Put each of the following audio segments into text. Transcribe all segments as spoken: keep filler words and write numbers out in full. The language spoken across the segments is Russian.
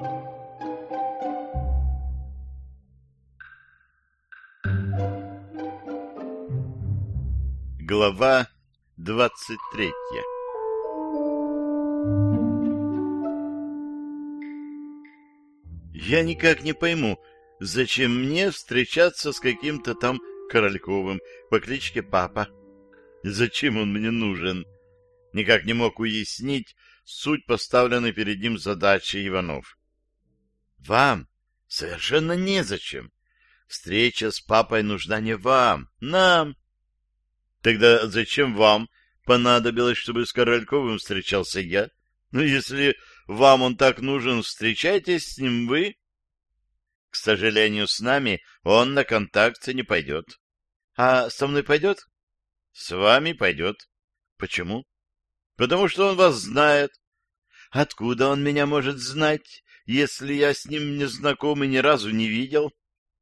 Глава двадцать третья. Я никак не пойму, зачем мне встречаться с каким-то там Корольковым по кличке Папа. Зачем он мне нужен? Никак не мог уяснить суть поставленной перед ним задачи Иванов. Вам совершенно незачем. Встреча с Папой нужна не вам, нам. Тогда зачем вам понадобилось, чтобы с Корольковым встречался я? Ну, если вам он так нужен, встречайтесь с ним вы. К сожалению, с нами он на контакт не пойдет. А со мной пойдет? С вами пойдет. Почему? Потому что он вас знает. Откуда он меня может знать, если я с ним не знаком и ни разу не видел?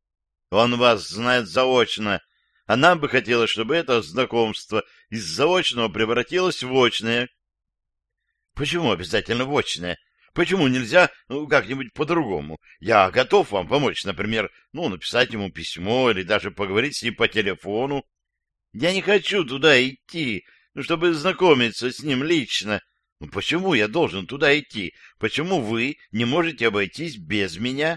Он вас знает заочно. А нам бы хотелось, чтобы это знакомство из заочного превратилось в очное. Почему обязательно в очное? Почему нельзя ну, как-нибудь по-другому? Я готов вам помочь, например, ну, написать ему письмо или даже поговорить с ним по телефону. Я не хочу туда идти, ну, чтобы знакомиться с ним лично. Ну, почему я должен туда идти? Почему вы не можете обойтись без меня?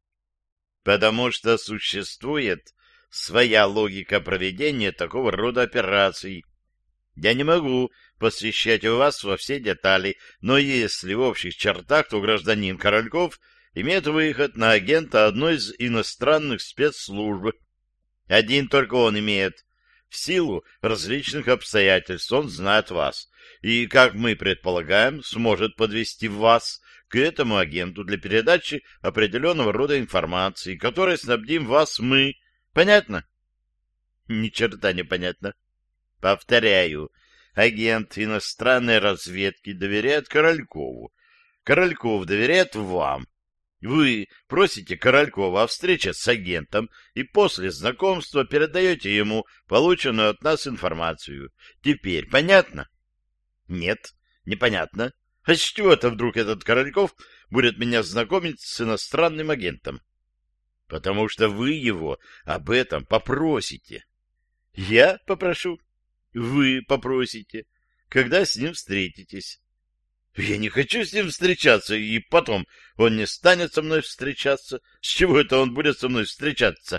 Потому что существует своя логика проведения такого рода операций. Я не могу посвящать вас во все детали, но если в общих чертах, то гражданин Корольков имеет выход на агента одной из иностранных спецслужб. Один только он имеет. В силу различных обстоятельств он знает вас, и, как мы предполагаем, сможет подвести вас к этому агенту для передачи определенного рода информации, которой снабдим вас мы. Понятно? Ни черта не понятно. Повторяю, агент иностранной разведки доверяет Королькову. Корольков доверяет вам. Вы просите Королькова о встрече с агентом и после знакомства передаете ему полученную от нас информацию. Теперь понятно? Нет, непонятно. А с чего это вдруг этот Корольков будет меня знакомить с иностранным агентом? Потому что вы его об этом попросите. Я попрошу. Вы попросите. Когда с ним встретитесь? Я не хочу с ним встречаться, и потом он не станет со мной встречаться. С чего это он будет со мной встречаться?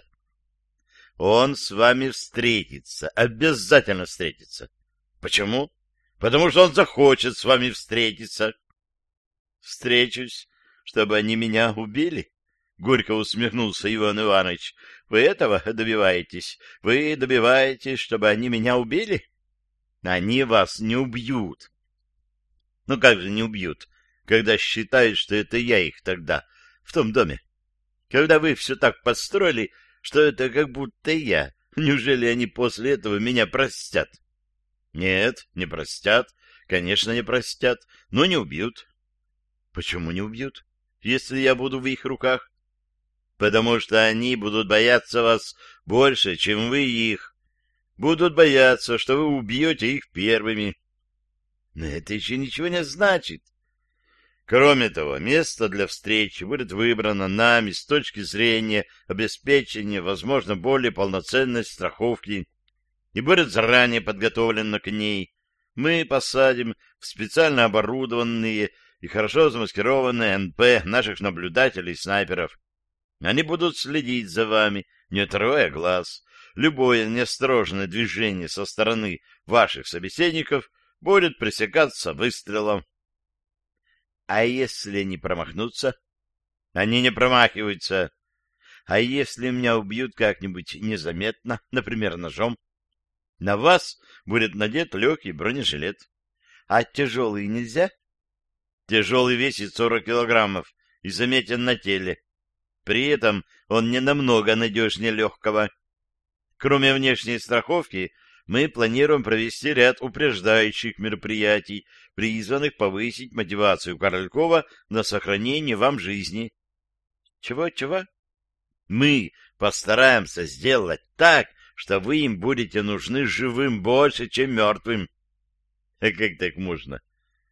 Он с вами встретится, обязательно встретится. Почему? Потому что он захочет с вами встретиться. Встречусь, чтобы они меня убили? Горько усмехнулся Иван Иванович. Вы этого добиваетесь? Вы добиваетесь, чтобы они меня убили? Они вас не убьют. Ну как же не убьют, когда считают, что это я их тогда, в том доме? Когда вы все так подстроили, что это как будто я. Неужели они после этого меня простят? Нет, не простят. Конечно, не простят, но не убьют. Почему не убьют, если я буду в их руках? Потому что они будут бояться вас больше, чем вы их. Будут бояться, что вы убьете их первыми. Но это еще ничего не значит. Кроме того, место для встречи будет выбрано нами с точки зрения обеспечения, возможно, более полноценной страховки и будет заранее подготовлено к ней. Мы посадим в специально оборудованные и хорошо замаскированные эн пэ наших наблюдателей и снайперов. Они будут следить за вами, не отрывая глаз. Любое неосторожное движение со стороны ваших собеседников будет пресекаться выстрелом. А если не промахнуться? Они не промахиваются. А если меня убьют как-нибудь незаметно, например, ножом? На вас будет надет легкий бронежилет. А тяжелый нельзя? Тяжелый весит сорок килограммов и заметен на теле. При этом он не намного надежнее легкого. Кроме внешней страховки, мы планируем провести ряд упреждающих мероприятий, призванных повысить мотивацию Королькова на сохранение вам жизни. Чего-чего? Мы постараемся сделать так, что вы им будете нужны живым больше, чем мертвым. А как так можно?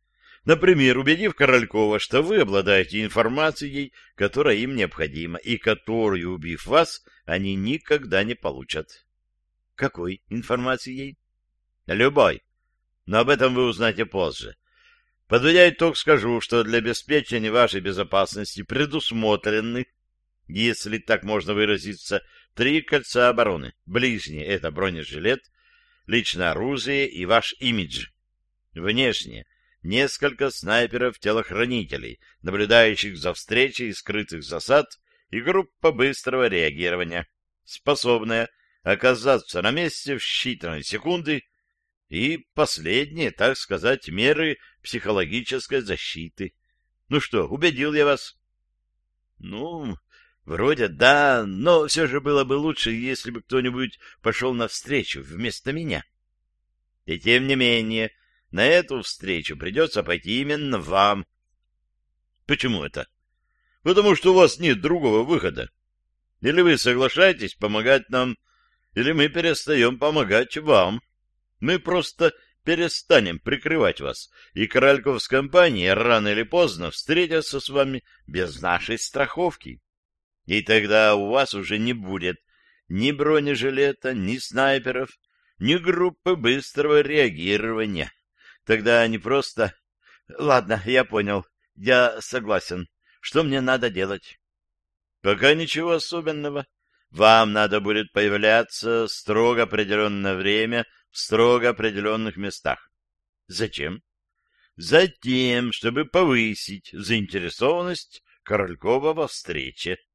Например, убедив Королькова, что вы обладаете информацией, которая им необходима, и которую, убив вас, они никогда не получат. Какой информацией? Любой. Но об этом вы узнаете позже. Подводя итог, скажу, что для обеспечения вашей безопасности предусмотрены, если так можно выразиться, три кольца обороны. Ближнее — это бронежилет, личное оружие и ваш имидж. Внешнее — несколько снайперов-телохранителей, наблюдающих за встречей скрытых засад, и группа быстрого реагирования, способная оказаться на месте в считанные секунды, и последнее, так сказать, меры психологической защиты. Ну что, убедил я вас? Ну, вроде да, но все же было бы лучше, если бы кто-нибудь пошел навстречу вместо меня. И тем не менее, на эту встречу придется пойти именно вам. Почему это? Потому что у вас нет другого выхода. Или вы соглашаетесь помогать нам, или мы перестаем помогать вам. Мы просто перестанем прикрывать вас, и Корольков с компанией рано или поздно встретятся с вами без нашей страховки. И тогда у вас уже не будет ни бронежилета, ни снайперов, ни группы быстрого реагирования. Тогда они просто... Ладно, я понял. Я согласен. Что мне надо делать? Пока ничего особенного. Вам надо будет появляться в строго определенное время в строго определенных местах. Зачем? Затем, чтобы повысить заинтересованность Королькова во встрече.